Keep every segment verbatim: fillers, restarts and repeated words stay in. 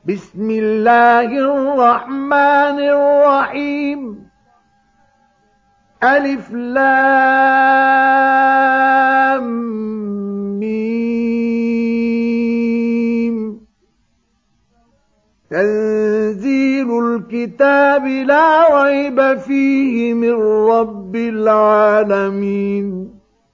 بسم الله الرحمن الرحيم ألف لام ميم تنزيل الكتاب لا ريب فيه من رب العالمين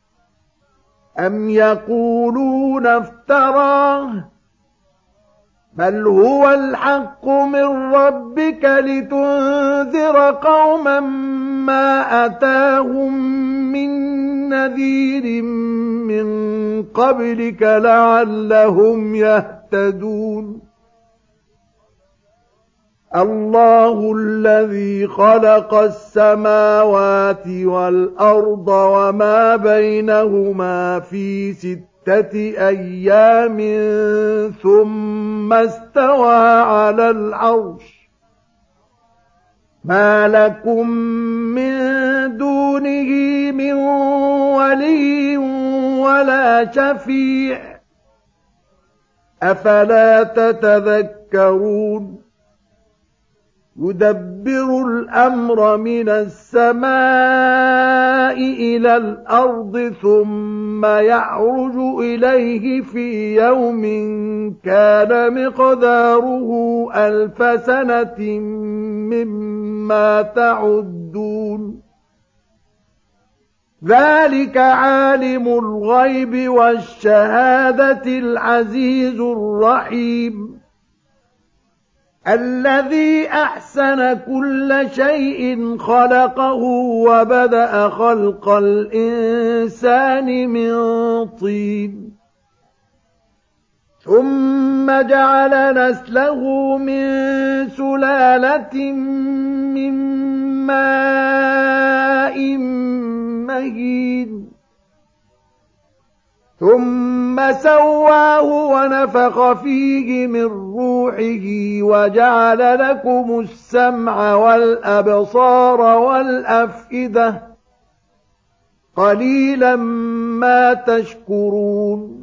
أم يقولون افتراه بل هو الحق من ربك لتنذر قوما ما أتاهم من نذير من قبلك لعلهم يهتدون الله الذي خلق السماوات والأرض وما بينهما في ستة أيام ثم استوى على العرش ما لكم من دونه من ولي ولا شفيع أفلا تتذكرون يدبر الأمر من السماء إلى الأرض ثم يعرج إليه في يوم كان مقداره ألف سنة مما تعدون ذلك عالم الغيب والشهادة العزيز الرحيم الذي أحسن كل شيء خلقه وبدأ خلق الإنسان من طين ثم جعل نسله من سلالة من ماء مهين ثم سواه ونفخ فيه من روحه وجعل لكم السمع والأبصار والأفئدة قليلا ما تشكرون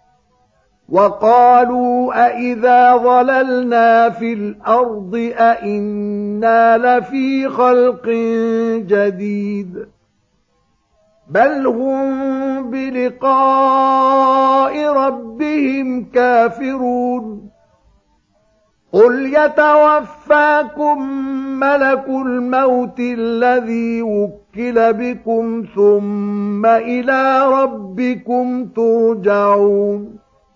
وقالوا أئذا ضللنا في الأرض أئنا لفي خلق جديد بل هم بلقاء ربهم كافرون قل يتوفاكم ملك الموت الذي وكل بكم ثم إلى ربكم ترجعون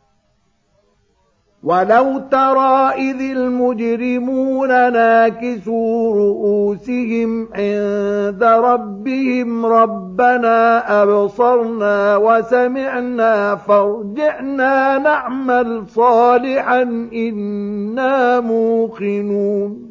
ولو ترى إذ المجرمون ناكسوا رؤوسهم عند ربهم ربنا أبصرنا وسمعنا فارجعنا نعمل صالحا إنا موقنون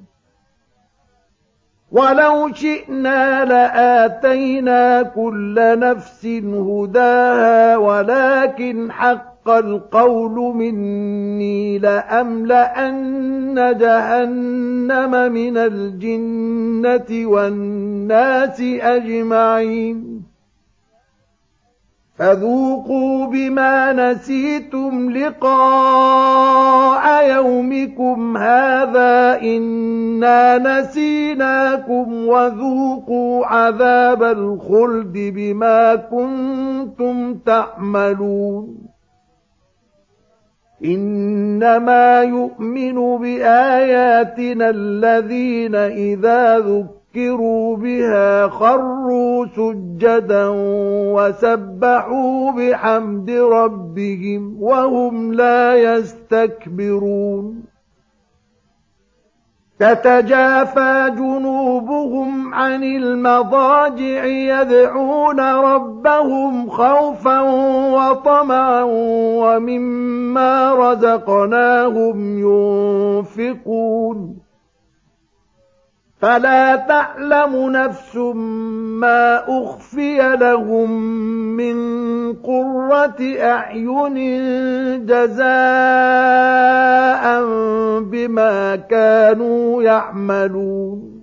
ولو شئنا لآتينا كل نفس هداها ولكن حق القول مني لأملأن جهنم من الجنة والناس أجمعين فذوقوا بما نسيتم لقاء يومكم هذا إنا نسيناكم وذوقوا عذاب الخلد بما كنتم تعملون إنما يؤمن بآياتنا الذين إذا ذكروا بها خروا سجدا وسبحوا بحمد ربهم وهم لا يستكبرون تتجافى جنوبهم عن المضاجع يدعون ربهم خوفا وطمعا ومما رزقناهم ينفقون فلا تعلم نفس ما أخفي لهم من قرة أعين جزاء بما كانوا يعملون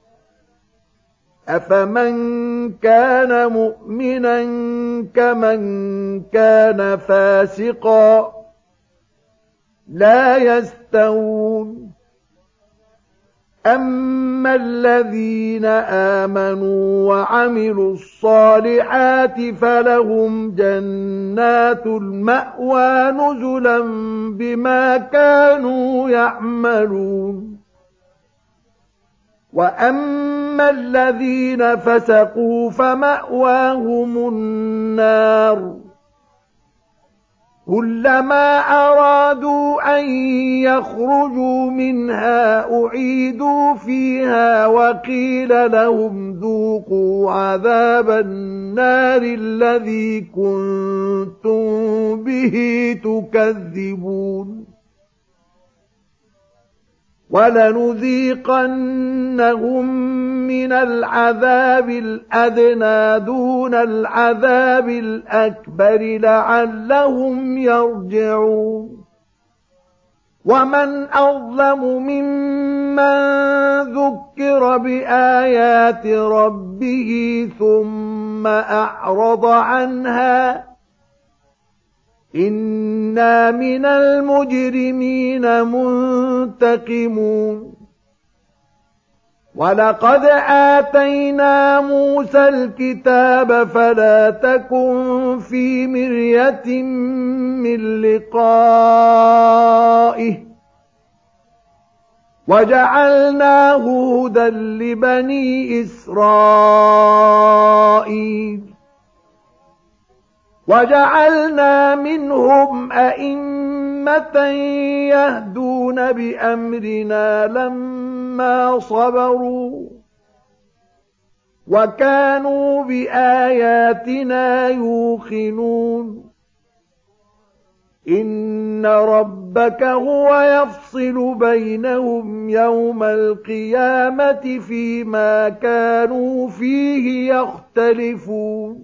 أفمن كان مؤمنا كمن كان فاسقا لا يستوون أما الذين آمنوا وعملوا الصالحات فلهم جنات المأوى نزلا بما كانوا يعملون وأما الذين فسقوا فمأواهم النار كلما أرادوا أن يخرجوا منها أعيدوا فيها وقيل لهم ذوقوا عذاب النار الذي كنتم به تكذبون ولنذيقنهم من العذاب الأدنى دون العذاب الأكبر لعلهم يرجعون ومن أظلم ممن ذكر بآيات ربه ثم أعرض عنها إنا من المجرمين منتقمون ولقد آتينا موسى الكتاب فلا تكن في مرية من لقائه وجعلناه هدى لبني إسرائيل وجعلنا منهم أئمة يهدون بأمرنا لما صبروا وكانوا بآياتنا يوقنون إن ربك هو يفصل بينهم يوم القيامة فيما كانوا فيه يختلفون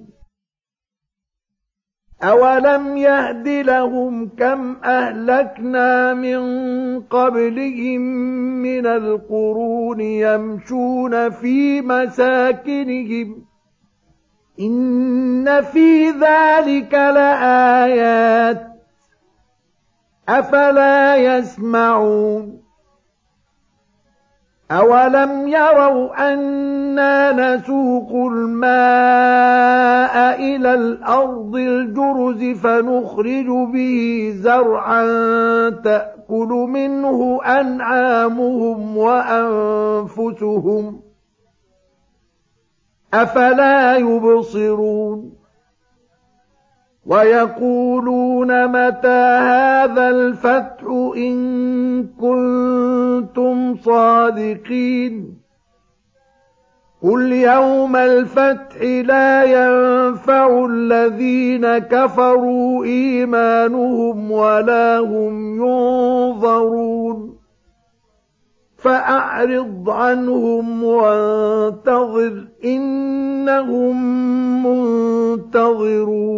أولم يهد لهم كم أهلكنا من قبلهم من القرون يمشون في مساكنهم إن في ذلك لآيات أفلا يسمعون أولم يروا أنا نسوق الماء إلى الأرض الجرز فنخرج به زرعا تأكل منه أنعامهم وأنفسهم أفلا يبصرون ويقولون متى هذا الفتح إن كنتم صادقين قل يوم الفتح لا ينفع الذين كفروا إيمانهم ولا هم ينظرون فأعرض عنهم وانتظر إنهم منتظرون